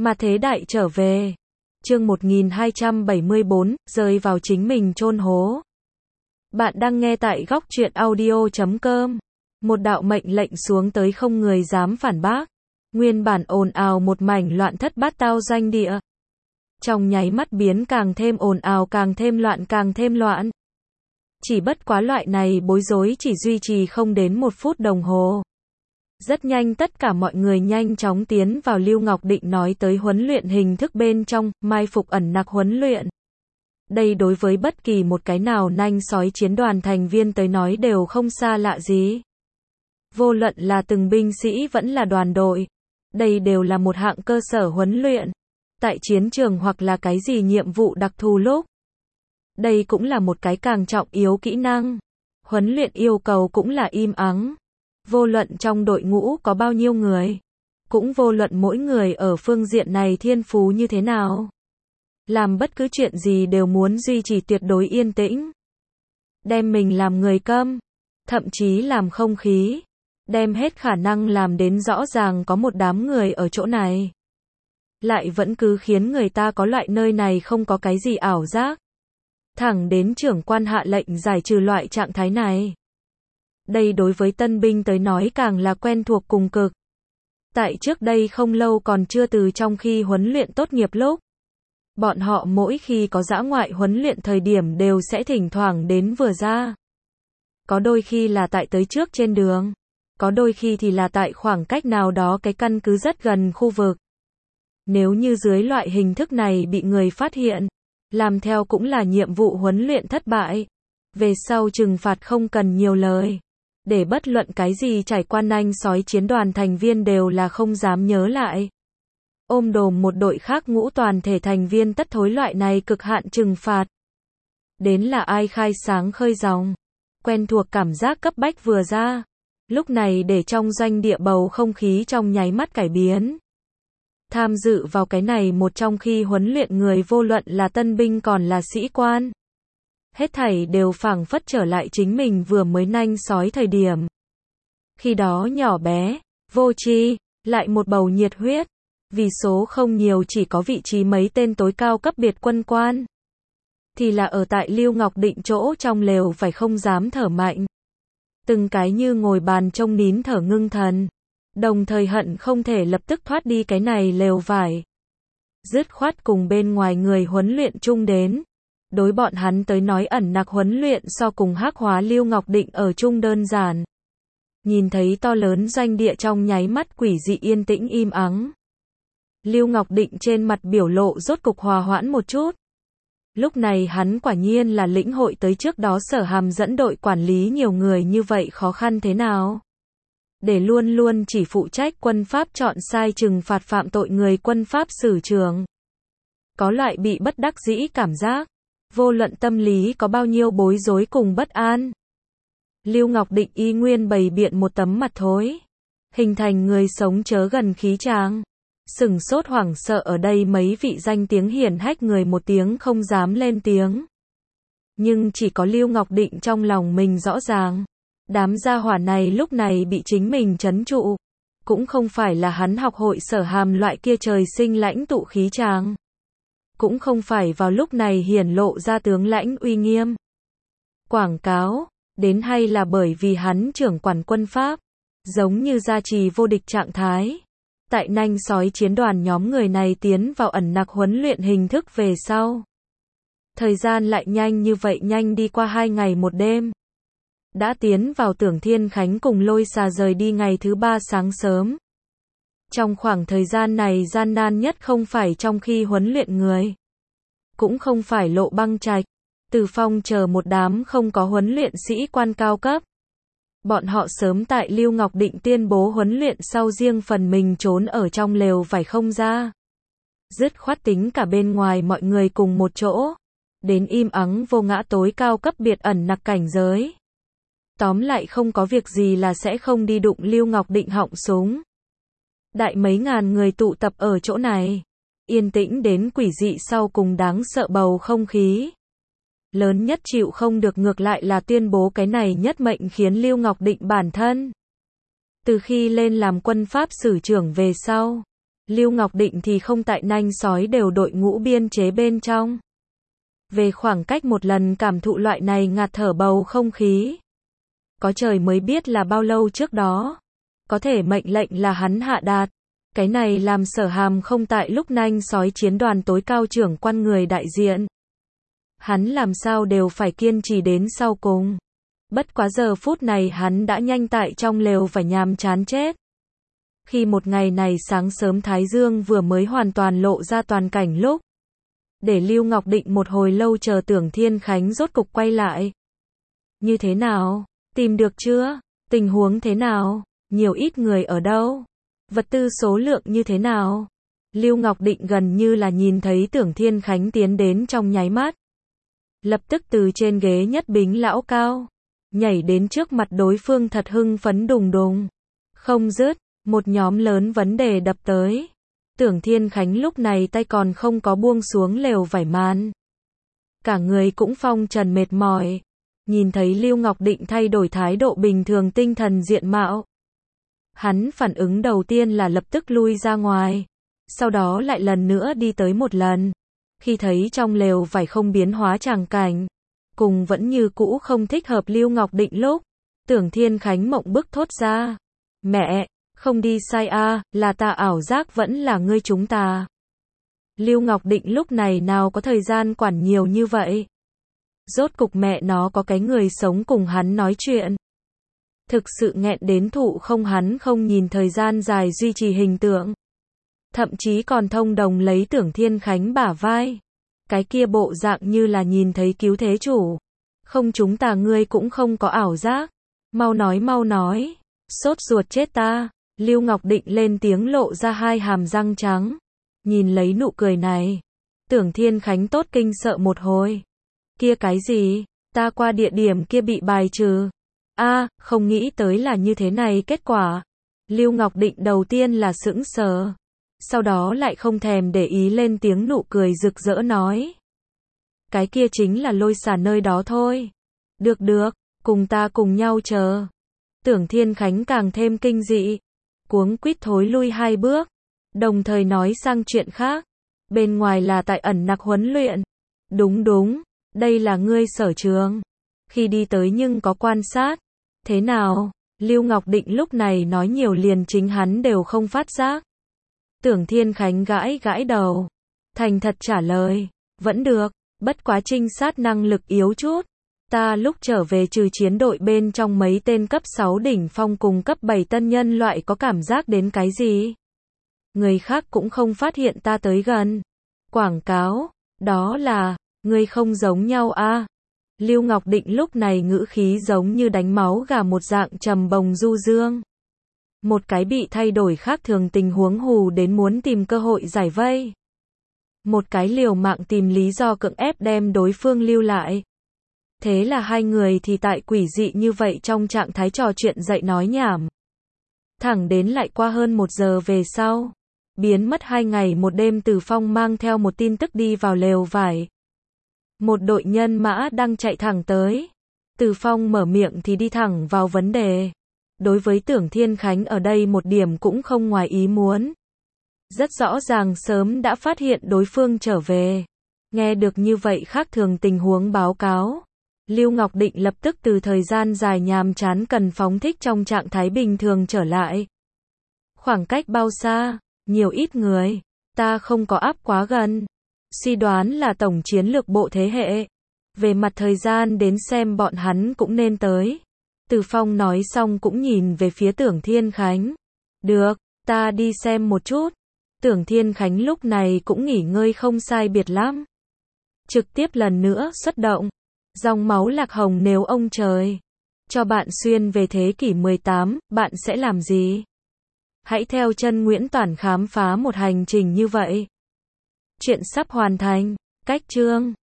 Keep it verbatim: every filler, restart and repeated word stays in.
Mà thế đại trở về. Chương một nghìn hai trăm bảy mươi bốn, rơi vào chính mình chôn hố. Bạn đang nghe tại góc truyện audio chấm com. Một đạo mệnh lệnh xuống tới không người dám phản bác. Nguyên bản ồn ào một mảnh loạn thất bát tao doanh địa. Trong nháy mắt biến càng thêm ồn ào, càng thêm loạn, càng thêm loạn. Chỉ bất quá loại này bối rối chỉ duy trì không đến một phút đồng hồ. Rất nhanh tất cả mọi người nhanh chóng tiến vào Lưu Ngọc Định nói tới huấn luyện hình thức bên trong, mai phục ẩn nặc huấn luyện. Đây đối với bất kỳ một cái nào nanh sói chiến đoàn thành viên tới nói đều không xa lạ gì. Vô luận là từng binh sĩ vẫn là đoàn đội. Đây đều là một hạng cơ sở huấn luyện. Tại chiến trường hoặc là cái gì nhiệm vụ đặc thù lúc. Đây cũng là một cái càng trọng yếu kỹ năng. Huấn luyện yêu cầu cũng là im ắng. Vô luận trong đội ngũ có bao nhiêu người. Cũng vô luận mỗi người ở phương diện này thiên phú như thế nào. Làm bất cứ chuyện gì đều muốn duy trì tuyệt đối yên tĩnh. Đem mình làm người câm. Thậm chí làm không khí. Đem hết khả năng làm đến rõ ràng có một đám người ở chỗ này. Lại vẫn cứ khiến người ta có loại nơi này không có cái gì ảo giác. Thẳng đến trưởng quan hạ lệnh giải trừ loại trạng thái này. Đây đối với tân binh tới nói càng là quen thuộc cùng cực. Tại trước đây không lâu còn chưa từ trong khi huấn luyện tốt nghiệp lúc. Bọn họ mỗi khi có dã ngoại huấn luyện thời điểm đều sẽ thỉnh thoảng đến vừa ra. Có đôi khi là tại tới trước trên đường. Có đôi khi thì là tại khoảng cách nào đó cái căn cứ rất gần khu vực. Nếu như dưới loại hình thức này bị người phát hiện, làm theo cũng là nhiệm vụ huấn luyện thất bại. Về sau trừng phạt không cần nhiều lời. Để bất luận cái gì trải qua nanh sói chiến đoàn thành viên đều là không dám nhớ lại. Ôm đồm một đội khác ngũ toàn thể thành viên tất thối loại này cực hạn trừng phạt. Đến là ai khai sáng khơi dòng. Quen thuộc cảm giác cấp bách vừa ra. Lúc này để trong doanh địa bầu không khí trong nháy mắt cải biến. Tham dự vào cái này một trong khi huấn luyện người vô luận là tân binh còn là sĩ quan. Hết thảy đều phảng phất trở lại chính mình vừa mới nanh sói thời điểm. Khi đó nhỏ bé, vô tri, lại một bầu nhiệt huyết. Vì số không nhiều chỉ có vị trí mấy tên tối cao cấp biệt quân quan. Thì là ở tại Lưu Ngọc Định chỗ trong lều phải không dám thở mạnh. Từng cái như ngồi bàn trông nín thở ngưng thần. Đồng thời hận không thể lập tức thoát đi cái này lều vải. Dứt khoát cùng bên ngoài người huấn luyện chung đến. Đối bọn hắn tới nói ẩn nặc huấn luyện so cùng hắc hóa Lưu Ngọc Định ở chung đơn giản. Nhìn thấy to lớn doanh địa trong nháy mắt quỷ dị yên tĩnh im ắng. Lưu Ngọc Định trên mặt biểu lộ rốt cục hòa hoãn một chút. Lúc này hắn quả nhiên là lĩnh hội tới trước đó Sở Hàm dẫn đội quản lý nhiều người như vậy khó khăn thế nào. Để luôn luôn chỉ phụ trách quân pháp chọn sai trừng phạt phạm tội người quân pháp xử trường. Có loại bị bất đắc dĩ cảm giác. Vô luận tâm lý có bao nhiêu bối rối cùng bất an. Lưu Ngọc Định y nguyên bày biện một tấm mặt thối. Hình thành người sống chớ gần khí tràng. Sửng sốt hoảng sợ ở đây mấy vị danh tiếng hiển hách người một tiếng không dám lên tiếng. Nhưng chỉ có Lưu Ngọc Định trong lòng mình rõ ràng. Đám gia hỏa này lúc này bị chính mình trấn trụ. Cũng không phải là hắn học hội Sở Hàm loại kia trời sinh lãnh tụ khí tràng. Cũng không phải vào lúc này hiển lộ ra tướng lãnh uy nghiêm. Quảng cáo, đến hay là bởi vì hắn trưởng quản quân pháp. Giống như gia trì vô địch trạng thái. Tại nanh sói chiến đoàn nhóm người này tiến vào ẩn nặc huấn luyện hình thức về sau. Thời gian lại nhanh như vậy nhanh đi qua hai ngày một đêm. Đã tiến vào Tưởng Thiên Khánh cùng Lôi Xà rời đi ngày thứ ba sáng sớm. Trong khoảng thời gian này gian nan nhất không phải trong khi huấn luyện người. Cũng không phải Lộ Băng Trạch. Từ Phong chờ một đám không có huấn luyện sĩ quan cao cấp. Bọn họ sớm tại Lưu Ngọc Định tuyên bố huấn luyện sau riêng phần mình trốn ở trong lều phải không ra. Dứt khoát tính cả bên ngoài mọi người cùng một chỗ. Đến im ắng vô ngã tối cao cấp biệt ẩn nặc cảnh giới. Tóm lại không có việc gì là sẽ không đi đụng Lưu Ngọc Định họng súng. Đại mấy ngàn người tụ tập ở chỗ này. Yên tĩnh đến quỷ dị sau cùng đáng sợ bầu không khí. Lớn nhất chịu không được ngược lại là tuyên bố cái này nhất mệnh khiến Lưu Ngọc Định bản thân. Từ khi lên làm quân pháp sử trưởng về sau, Lưu Ngọc Định thì không, tại nanh sói đều đội ngũ biên chế bên trong. Về khoảng cách một lần cảm thụ loại này ngạt thở bầu không khí. Có trời mới biết là bao lâu trước đó. Có thể mệnh lệnh là hắn hạ đạt. Cái này làm Sở Hàm không tại lúc nanh sói chiến đoàn tối cao trưởng quan người đại diện. Hắn làm sao đều phải kiên trì đến sau cùng. Bất quá giờ phút này hắn đã nhanh tại trong lều phải nhàm chán chết. Khi một ngày này sáng sớm Thái Dương vừa mới hoàn toàn lộ ra toàn cảnh lúc. Để Lưu Ngọc Định một hồi lâu chờ Tưởng Thiên Khánh rốt cục quay lại. Như thế nào? Tìm được chưa? Tình huống thế nào? Nhiều ít người ở đâu? Vật tư số lượng như thế nào? Lưu Ngọc Định gần như là nhìn thấy Tưởng Thiên Khánh tiến đến trong nháy mắt. Lập tức từ trên ghế nhất bính lão cao. Nhảy đến trước mặt đối phương thật hưng phấn đùng đùng. Không dứt, một nhóm lớn vấn đề đập tới. Tưởng Thiên Khánh lúc này tay còn không có buông xuống lều vải màn. Cả người cũng phong trần mệt mỏi. Nhìn thấy Lưu Ngọc Định thay đổi thái độ bình thường tinh thần diện mạo. Hắn phản ứng đầu tiên là lập tức lui ra ngoài. Sau đó lại lần nữa đi tới một lần. Khi thấy trong lều vải không biến hóa tràng cảnh. Cùng vẫn như cũ không thích hợp Lưu Ngọc Định lúc. Tưởng Thiên Khánh mộng bức thốt ra. Mẹ, không đi sai a, à, là ta ảo giác vẫn là ngươi chúng ta. Lưu Ngọc Định lúc này nào có thời gian quản nhiều như vậy. Rốt cục mẹ nó có cái người sống cùng hắn nói chuyện. Thực sự nghẹn đến thụ không, hắn không nhìn thời gian dài duy trì hình tượng. Thậm chí còn thông đồng lấy Tưởng Thiên Khánh bả vai. Cái kia bộ dạng như là nhìn thấy cứu thế chủ. Không, chúng ta ngươi cũng không có ảo giác. Mau nói mau nói. Sốt ruột chết ta. Lưu Ngọc Định lên tiếng lộ ra hai hàm răng trắng. Nhìn lấy nụ cười này. Tưởng Thiên Khánh tốt kinh sợ một hồi. Kia cái gì? Ta qua địa điểm kia bị bài trừ. A, à, không nghĩ tới là như thế này kết quả. Lưu Ngọc Định đầu tiên là sững sờ. Sau đó lại không thèm để ý lên tiếng nụ cười rực rỡ nói. Cái kia chính là Lôi Xà nơi đó thôi. Được được, cùng ta cùng nhau chờ. Tưởng Thiên Khánh càng thêm kinh dị. Cuống quýt thối lui hai bước. Đồng thời nói sang chuyện khác. Bên ngoài là tại ẩn nặc huấn luyện. Đúng đúng, đây là ngươi sở trường. Khi đi tới nhưng có quan sát. Thế nào? Lưu Ngọc Định lúc này nói nhiều liền chính hắn đều không phát giác. Tưởng Thiên Khánh gãi gãi đầu. Thành thật trả lời. Vẫn được, bất quá trinh sát năng lực yếu chút. Ta lúc trở về trừ chiến đội bên trong mấy tên cấp sáu đỉnh phong cùng cấp bảy tân nhân loại có cảm giác đến cái gì. Người khác cũng không phát hiện ta tới gần. Quảng cáo, đó là, ngươi không giống nhau a. À? Lưu Ngọc Định lúc này ngữ khí giống như đánh máu gà một dạng trầm bồng du dương. Một cái bị thay đổi khác thường tình huống hù đến muốn tìm cơ hội giải vây. Một cái liều mạng tìm lý do cưỡng ép đem đối phương lưu lại. Thế là hai người thì tại quỷ dị như vậy trong trạng thái trò chuyện dậy nói nhảm. Thẳng đến lại qua hơn một giờ về sau. Biến mất hai ngày một đêm, Từ Phong mang theo một tin tức đi vào lều vải. Một đội nhân mã đang chạy thẳng tới. Từ Phong mở miệng thì đi thẳng vào vấn đề. Đối với Tưởng Thiên Khánh ở đây một điểm cũng không ngoài ý muốn. Rất rõ ràng sớm đã phát hiện đối phương trở về. Nghe được như vậy khác thường tình huống báo cáo. Lưu Ngọc Định lập tức từ thời gian dài nhàm chán cần phóng thích trong trạng thái bình thường trở lại. Khoảng cách bao xa, nhiều ít người, ta không có áp quá gần. Suy đoán là tổng chiến lược bộ thế hệ. Về mặt thời gian đến xem bọn hắn cũng nên tới. Từ Phong nói xong cũng nhìn về phía Tưởng Thiên Khánh. Được, ta đi xem một chút. Tưởng Thiên Khánh lúc này cũng nghỉ ngơi không sai biệt lắm. Trực tiếp lần nữa xuất động. Dòng máu lạc hồng, nếu ông trời cho bạn xuyên về thế kỷ mười tám, bạn sẽ làm gì? Hãy theo chân Nguyễn Toản khám phá một hành trình như vậy. Chuyện sắp hoàn thành. Cách chương